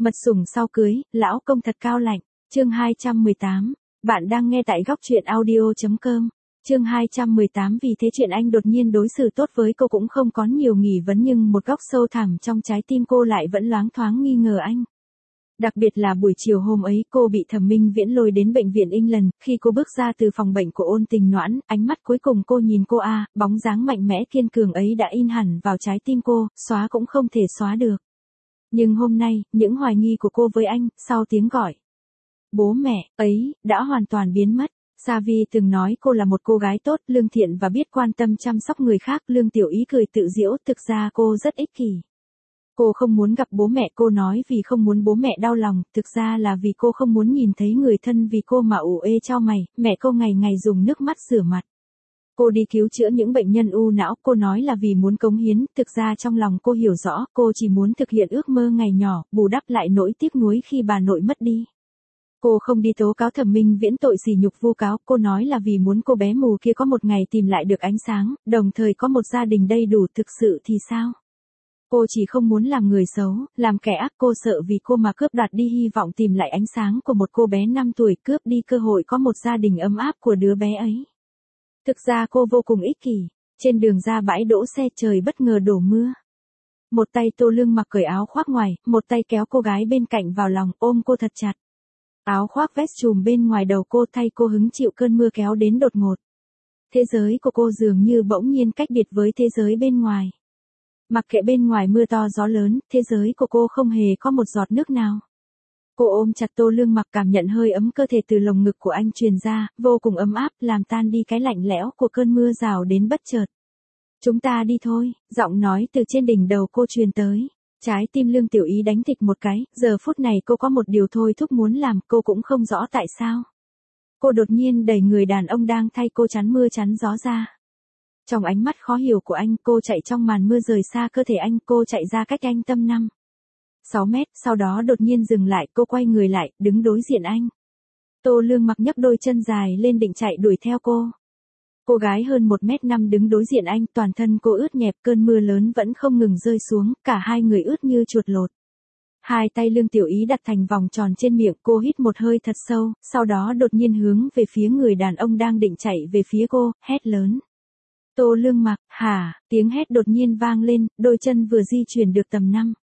Mật sủng sau cưới, lão công thật cao lạnh. Chương 218. Bạn đang nghe tại góc truyện audio.com. Chương 218. Vì thế chuyện anh đột nhiên đối xử tốt với cô cũng không có nhiều nghi vấn, nhưng một góc sâu thẳm trong trái tim cô lại vẫn loáng thoáng nghi ngờ anh. Đặc biệt là buổi chiều hôm ấy cô bị Thẩm Minh Viễn lôi đến bệnh viện England, khi cô bước ra từ phòng bệnh của Ôn Tình Noãn, ánh mắt cuối cùng cô nhìn cô bóng dáng mạnh mẽ kiên cường ấy đã in hẳn vào trái tim cô, xóa cũng không thể xóa được. Nhưng hôm nay, những hoài nghi của cô với anh, sau tiếng gọi bố mẹ ấy, đã hoàn toàn biến mất. Savi từng nói cô là một cô gái tốt, lương thiện và biết quan tâm chăm sóc người khác. Lương Tiểu Ý cười tự giễu, thực ra cô rất ích kỷ. Cô không muốn gặp bố mẹ, cô nói vì không muốn bố mẹ đau lòng, thực ra là vì cô không muốn nhìn thấy người thân vì cô mà ủ ê chau mày. Mẹ cô ngày ngày dùng nước mắt rửa mặt. Cô đi cứu chữa những bệnh nhân u não, cô nói là vì muốn cống hiến, thực ra trong lòng cô hiểu rõ, cô chỉ muốn thực hiện ước mơ ngày nhỏ, bù đắp lại nỗi tiếc nuối khi bà nội mất đi. Cô không đi tố cáo Thẩm Minh Viễn tội sỉ nhục vu cáo, cô nói là vì muốn cô bé mù kia có một ngày tìm lại được ánh sáng, đồng thời có một gia đình đầy đủ. Thực sự thì sao? Cô chỉ không muốn làm người xấu, làm kẻ ác. Cô sợ vì cô mà cướp đoạt đi hy vọng tìm lại ánh sáng của một cô bé 5 tuổi, cướp đi cơ hội có một gia đình ấm áp của đứa bé ấy. Thực ra cô vô cùng ích kỷ. Trên đường ra bãi đỗ xe, trời bất ngờ đổ mưa. Một tay Tô Lương mặc cởi áo khoác ngoài, một tay kéo cô gái bên cạnh vào lòng, ôm cô thật chặt. Áo khoác vest trùm bên ngoài đầu cô, thay cô hứng chịu cơn mưa kéo đến đột ngột. Thế giới của cô dường như bỗng nhiên cách biệt với thế giới bên ngoài. Mặc kệ bên ngoài mưa to gió lớn, thế giới của cô không hề có một giọt nước nào. Cô ôm chặt Tô Lương Mặc, cảm nhận hơi ấm cơ thể từ lồng ngực của anh truyền ra, vô cùng ấm áp, làm tan đi cái lạnh lẽo của cơn mưa rào đến bất chợt. Chúng ta đi thôi, giọng nói từ trên đỉnh đầu cô truyền tới. Trái tim Lương Tiểu Ý đánh thịch một cái, giờ phút này cô có một điều thôi thúc muốn làm, cô cũng không rõ tại sao. Cô đột nhiên đẩy người đàn ông đang thay cô chắn mưa chắn gió ra. Trong ánh mắt khó hiểu của anh, cô chạy trong màn mưa rời xa cơ thể anh, cô chạy ra cách anh tầm 5-6 mét, sau đó đột nhiên dừng lại, cô quay người lại, đứng đối diện anh. Tô Lương Mặc nhấc đôi chân dài lên định chạy đuổi theo cô. Cô gái hơn 1m5 đứng đối diện anh, toàn thân cô ướt nhẹp, cơn mưa lớn vẫn không ngừng rơi xuống, cả hai người ướt như chuột lột. Hai tay Lương Tiểu Ý đặt thành vòng tròn trên miệng, cô hít một hơi thật sâu, sau đó đột nhiên hướng về phía người đàn ông đang định chạy về phía cô, hét lớn. Tô Lương Mặc, hả? Tiếng hét đột nhiên vang lên, đôi chân vừa di chuyển được tầm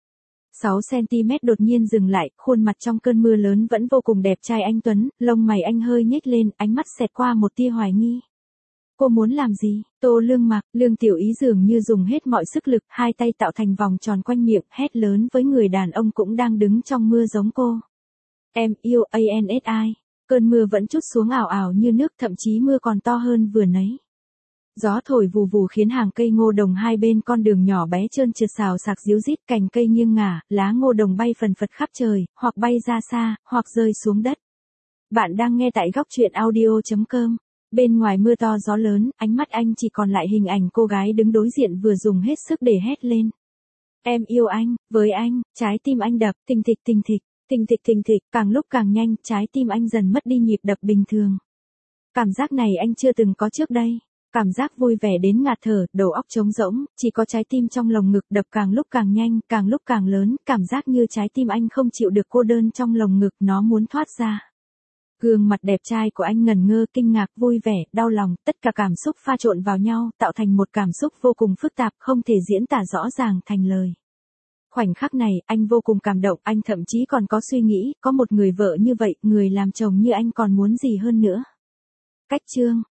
5-6 cm đột nhiên dừng lại, khuôn mặt trong cơn mưa lớn vẫn vô cùng đẹp trai anh tuấn, lông mày anh hơi nhếch lên, ánh mắt xẹt qua một tia hoài nghi. Cô muốn làm gì? Tô Lương Mặc, Lương Tiểu Ý dường như dùng hết mọi sức lực, hai tay tạo thành vòng tròn quanh miệng, hét lớn với người đàn ông cũng đang đứng trong mưa giống cô. Em yêu ANSI. Cơn mưa vẫn trút xuống ảo ảo như nước, thậm chí mưa còn to hơn vừa nấy. Gió thổi vù vù khiến hàng cây ngô đồng hai bên con đường nhỏ bé trơn trượt xào xạc ríu rít, cành cây nghiêng ngả, lá ngô đồng bay phần phật khắp trời, hoặc bay ra xa, hoặc rơi xuống đất. Bạn đang nghe tại góc truyện audio.com. Bên ngoài mưa to gió lớn, ánh mắt anh chỉ còn lại hình ảnh cô gái đứng đối diện vừa dùng hết sức để hét lên. Em yêu anh, với anh, trái tim anh đập, thình thịch thình thịch, thình thịch thình thịch, càng lúc càng nhanh, trái tim anh dần mất đi nhịp đập bình thường. Cảm giác này anh chưa từng có trước đây. Cảm giác vui vẻ đến ngạt thở, đầu óc trống rỗng, chỉ có trái tim trong lồng ngực đập càng lúc càng nhanh, càng lúc càng lớn, cảm giác như trái tim anh không chịu được cô đơn trong lồng ngực, nó muốn thoát ra. Gương mặt đẹp trai của anh ngẩn ngơ, kinh ngạc, vui vẻ, đau lòng, tất cả cảm xúc pha trộn vào nhau, tạo thành một cảm xúc vô cùng phức tạp, không thể diễn tả rõ ràng thành lời. Khoảnh khắc này, anh vô cùng cảm động, anh thậm chí còn có suy nghĩ, có một người vợ như vậy, người làm chồng như anh còn muốn gì hơn nữa. Cách chương